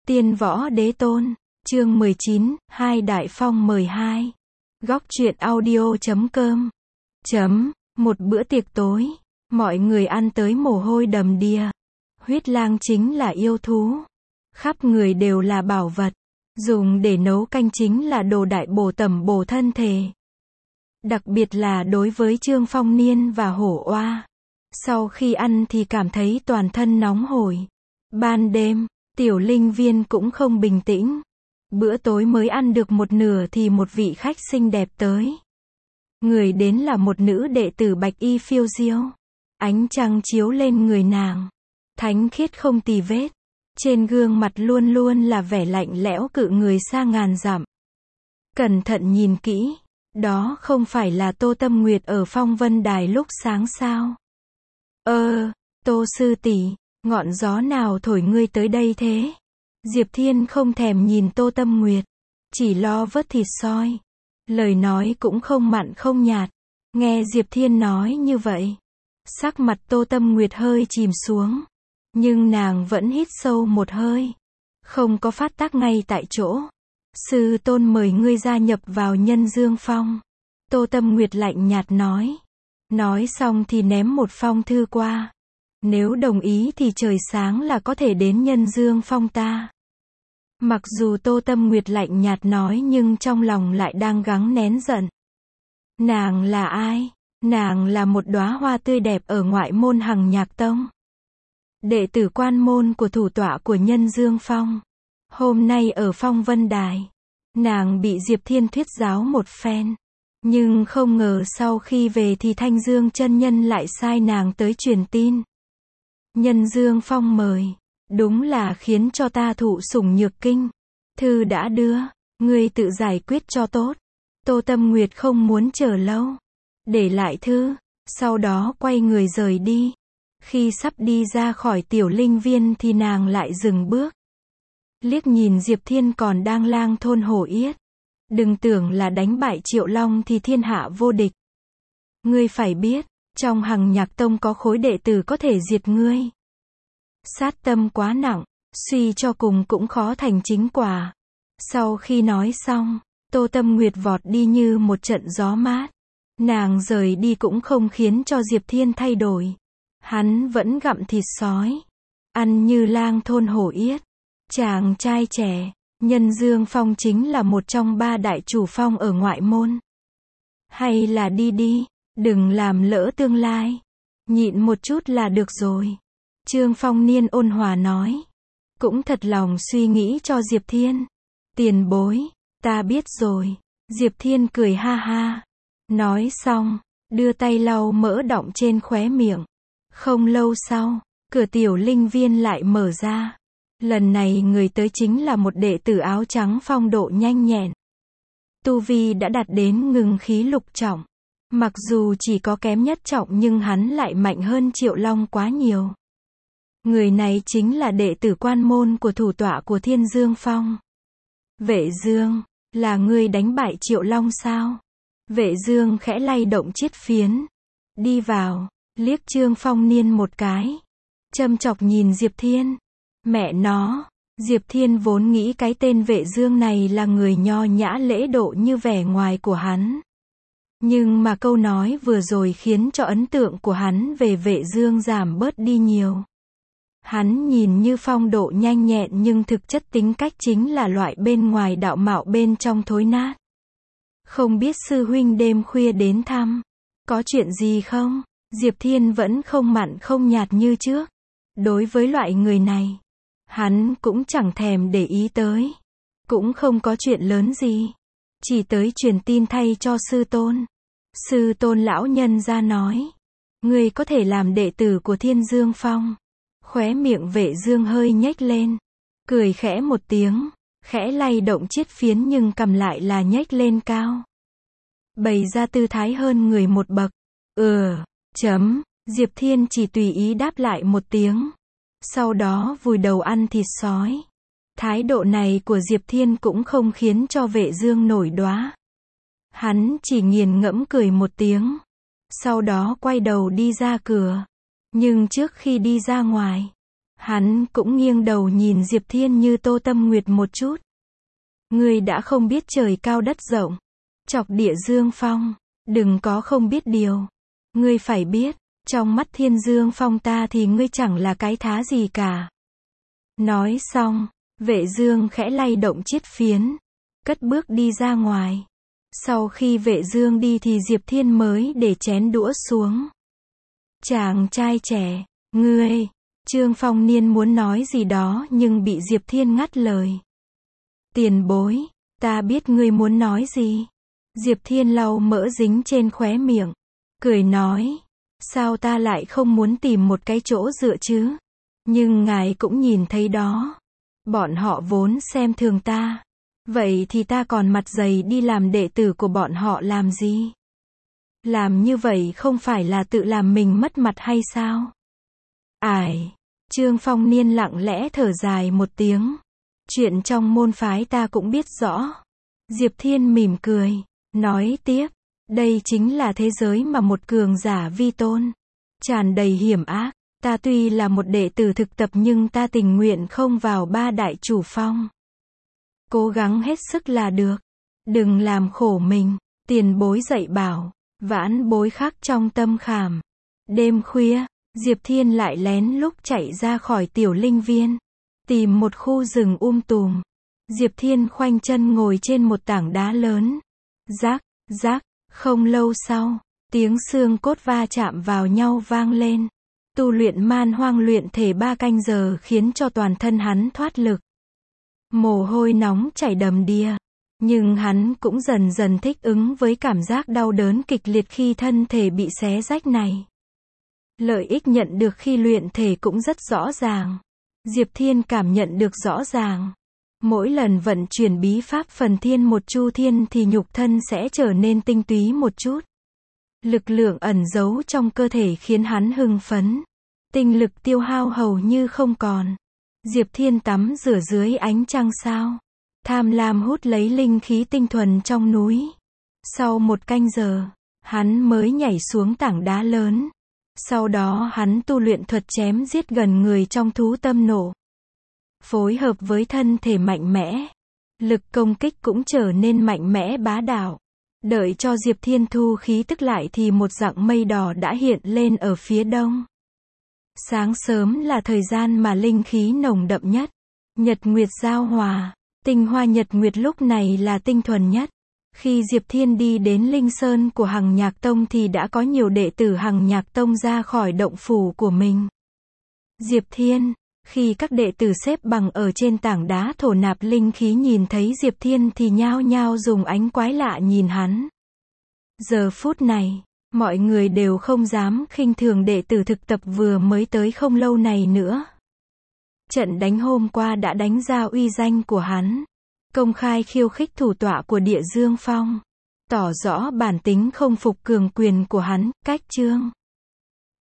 Tiên võ đế tôn, chương 19, hai đại phong mời hai. Góc truyện audio.com. Một bữa tiệc tối, mọi người ăn tới mồ hôi đầm đìa. Huyết lang chính là yêu thú. Khắp người đều là bảo vật. Dùng để nấu canh chính là đồ đại bổ tẩm bổ thân thể. Đặc biệt là đối với Trương Phong Niên và Hổ Oa. Sau khi ăn thì cảm thấy toàn thân nóng hổi. Ban đêm, Tiểu Linh Viên cũng không bình tĩnh. Bữa tối mới ăn được một nửa thì một vị khách xinh đẹp tới. Người đến là một nữ đệ tử bạch y phiêu diêu. Ánh trăng chiếu lên người nàng. Thánh khiết không tì vết. Trên gương mặt luôn luôn là vẻ lạnh lẽo cự người xa ngàn dặm. Cẩn thận nhìn kỹ. Đó không phải là Tô Tâm Nguyệt ở Phong Vân Đài lúc sáng sao? Tô sư tỷ, ngọn gió nào thổi ngươi tới đây thế? Diệp Thiên không thèm nhìn Tô Tâm Nguyệt, chỉ lo vớt thịt soi. Lời nói cũng không mặn không nhạt. Nghe Diệp Thiên nói như vậy, sắc mặt Tô Tâm Nguyệt hơi chìm xuống. Nhưng nàng vẫn hít sâu một hơi. Không có phát tác ngay tại chỗ. Sư tôn mời ngươi gia nhập vào Nhân Dương Phong. Tô Tâm Nguyệt lạnh nhạt nói. Nói xong thì ném một phong thư qua. Nếu đồng ý thì trời sáng là có thể đến Nhân Dương Phong ta. Mặc dù Tô Tâm Nguyệt lạnh nhạt nói nhưng trong lòng lại đang gắng nén giận. Nàng là ai? Nàng là một đóa hoa tươi đẹp ở ngoại môn Hằng Nhạc Tông. Đệ tử quan môn của thủ tọa của Nhân Dương Phong. Hôm nay ở Phong Vân Đài, nàng bị Diệp Thiên thuyết giáo một phen. Nhưng không ngờ sau khi về thì Thanh Dương chân nhân lại sai nàng tới truyền tin. Nhân Dương Phong mời, đúng là khiến cho ta thụ sủng nhược kinh. Thư đã đưa, ngươi tự giải quyết cho tốt. Tô Tâm Nguyệt không muốn chờ lâu, để lại thư, sau đó quay người rời đi. Khi sắp đi ra khỏi Tiểu Linh Viên thì nàng lại dừng bước. Liếc nhìn Diệp Thiên còn đang lang thôn hổ yết. Đừng tưởng là đánh bại Triệu Long thì thiên hạ vô địch. Ngươi phải biết, trong Hằng Nhạc Tông có khối đệ tử có thể diệt ngươi. Sát tâm quá nặng, suy cho cùng cũng khó thành chính quả. Sau khi nói xong, Tô Tâm Nguyệt vọt đi như một trận gió mát. Nàng rời đi cũng không khiến cho Diệp Thiên thay đổi. Hắn vẫn gặm thịt sói, ăn như lang thôn hổ yết. Chàng trai trẻ, Nhân Dương Phong chính là một trong ba đại chủ phong ở ngoại môn. Hay là đi, đừng làm lỡ tương lai. Nhịn một chút là được rồi. Trương Phong Niên ôn hòa nói. Cũng thật lòng suy nghĩ cho Diệp Thiên. Tiền bối, ta biết rồi. Diệp Thiên cười ha ha. Nói xong, đưa tay lau mỡ đọng trên khóe miệng. Không lâu sau, cửa Tiểu Linh Viên lại mở ra. Lần này người tới chính là một đệ tử áo trắng phong độ nhanh nhẹn. Tu vi đã đạt đến ngưng khí lục trọng. Mặc dù chỉ có kém nhất trọng nhưng hắn lại mạnh hơn Triệu Long quá nhiều. Người này chính là đệ tử quan môn của thủ tọa của Thiên Dương Phong. Vệ Dương, là ngươi đánh bại Triệu Long sao? Vệ Dương khẽ lay động chiếc phiến. Đi vào, liếc Trương Phong Niên một cái. Châm chọc nhìn Diệp Thiên. Mẹ nó, Diệp Thiên vốn nghĩ cái tên Vệ Dương này là người nho nhã lễ độ như vẻ ngoài của hắn. Nhưng mà câu nói vừa rồi khiến cho ấn tượng của hắn về Vệ Dương giảm bớt đi nhiều. Hắn nhìn như phong độ nhanh nhẹn nhưng thực chất tính cách chính là loại bên ngoài đạo mạo bên trong thối nát. Không biết sư huynh đêm khuya đến thăm, có chuyện gì không? Diệp Thiên vẫn không mặn không nhạt như trước. Đối với loại người này, hắn cũng chẳng thèm để ý tới. Cũng không có chuyện lớn gì. Chỉ tới truyền tin thay cho sư tôn. Sư tôn lão nhân ra nói. Ngươi có thể làm đệ tử của Thiên Dương Phong. Khóe miệng Vệ Dương hơi nhếch lên. Cười khẽ một tiếng. Khẽ lay động chiếc phiến nhưng cầm lại là nhếch lên cao. Bày ra tư thái hơn người một bậc. Diệp Thiên chỉ tùy ý đáp lại một tiếng. Sau đó vùi đầu ăn thịt sói. Thái độ này của Diệp Thiên cũng không khiến cho Vệ Dương nổi đoá. Hắn chỉ nghiền ngẫm cười một tiếng. Sau đó quay đầu đi ra cửa. Nhưng trước khi đi ra ngoài, Hắn cũng nghiêng đầu nhìn Diệp Thiên Như Tô Tâm Nguyệt một chút. Ngươi đã không biết trời cao đất rộng, chọc địa Dương Phong, đừng có không biết điều. Ngươi phải biết, trong mắt Thiên Dương Phong ta thì ngươi chẳng là cái thá gì cả. Nói xong, Vệ Dương khẽ lay động chiếc phiến, cất bước đi ra ngoài. Sau khi Vệ Dương đi thì Diệp Thiên mới để chén đũa xuống. Chàng trai trẻ, ngươi, Trương Phong Niên muốn nói gì đó nhưng bị Diệp Thiên ngắt lời. Tiền bối, ta biết ngươi muốn nói gì. Diệp Thiên lau mỡ dính trên khóe miệng, cười nói, sao ta lại không muốn tìm một cái chỗ dựa chứ? Nhưng ngài cũng nhìn thấy đó, bọn họ vốn xem thường ta. Vậy thì ta còn mặt dày đi làm đệ tử của bọn họ làm gì? Làm như vậy không phải là tự làm mình mất mặt hay sao? Ải, Trương Phong Niên lặng lẽ thở dài một tiếng. Chuyện trong môn phái ta cũng biết rõ. Diệp Thiên mỉm cười, nói tiếp, đây chính là thế giới mà một cường giả vi tôn, tràn đầy hiểm ác. Ta tuy là một đệ tử thực tập nhưng ta tình nguyện không vào ba đại chủ phong. Cố gắng hết sức là được. Đừng làm khổ mình. Tiền bối dạy bảo, vãn bối khắc trong tâm khảm. Đêm khuya, Diệp Thiên lại lén lút chạy ra khỏi tiểu linh viên, tìm một khu rừng tùm. Diệp Thiên khoanh chân ngồi trên một tảng đá lớn. Rác, rác, không lâu sau, tiếng xương cốt va chạm vào nhau vang lên. Tu luyện man hoang luyện thể 3 canh giờ khiến cho toàn thân hắn thoát lực. Mồ hôi nóng chảy đầm đìa. Nhưng hắn cũng dần dần thích ứng với cảm giác đau đớn kịch liệt khi thân thể bị xé rách này. Lợi ích nhận được khi luyện thể cũng rất rõ ràng. Diệp Thiên cảm nhận được rõ ràng. Mỗi lần vận chuyển bí pháp phần thiên một chu thiên thì nhục thân sẽ trở nên tinh túy một chút. Lực lượng ẩn giấu trong cơ thể khiến hắn hưng phấn. Tinh lực tiêu hao hầu như không còn. Diệp Thiên tắm rửa dưới ánh trăng sao. Tham lam hút lấy linh khí tinh thuần trong núi. Sau 1 canh giờ, hắn mới nhảy xuống tảng đá lớn. Sau đó hắn tu luyện thuật chém giết gần người trong thú tâm nộ. Phối hợp với thân thể mạnh mẽ, lực công kích cũng trở nên mạnh mẽ bá đạo. Đợi cho Diệp Thiên thu khí tức lại thì một dặng mây đỏ đã hiện lên ở phía đông. Sáng sớm là thời gian mà linh khí nồng đậm nhất. Nhật nguyệt giao hòa, tinh hoa nhật nguyệt lúc này là tinh thuần nhất. Khi Diệp Thiên đi đến Linh Sơn của Hằng Nhạc Tông thì đã có nhiều đệ tử Hằng Nhạc Tông ra khỏi động phủ của mình. Diệp Thiên, khi các đệ tử xếp bằng ở trên tảng đá thổ nạp linh khí nhìn thấy Diệp Thiên thì nhao nhao dùng ánh quái lạ nhìn hắn. Giờ phút này, mọi người đều không dám khinh thường đệ tử thực tập vừa mới tới không lâu này nữa. Trận đánh hôm qua đã đánh ra uy danh của hắn. Công khai khiêu khích thủ tọa của Địa Dương Phong. Tỏ rõ bản tính không phục cường quyền của hắn, cách chương.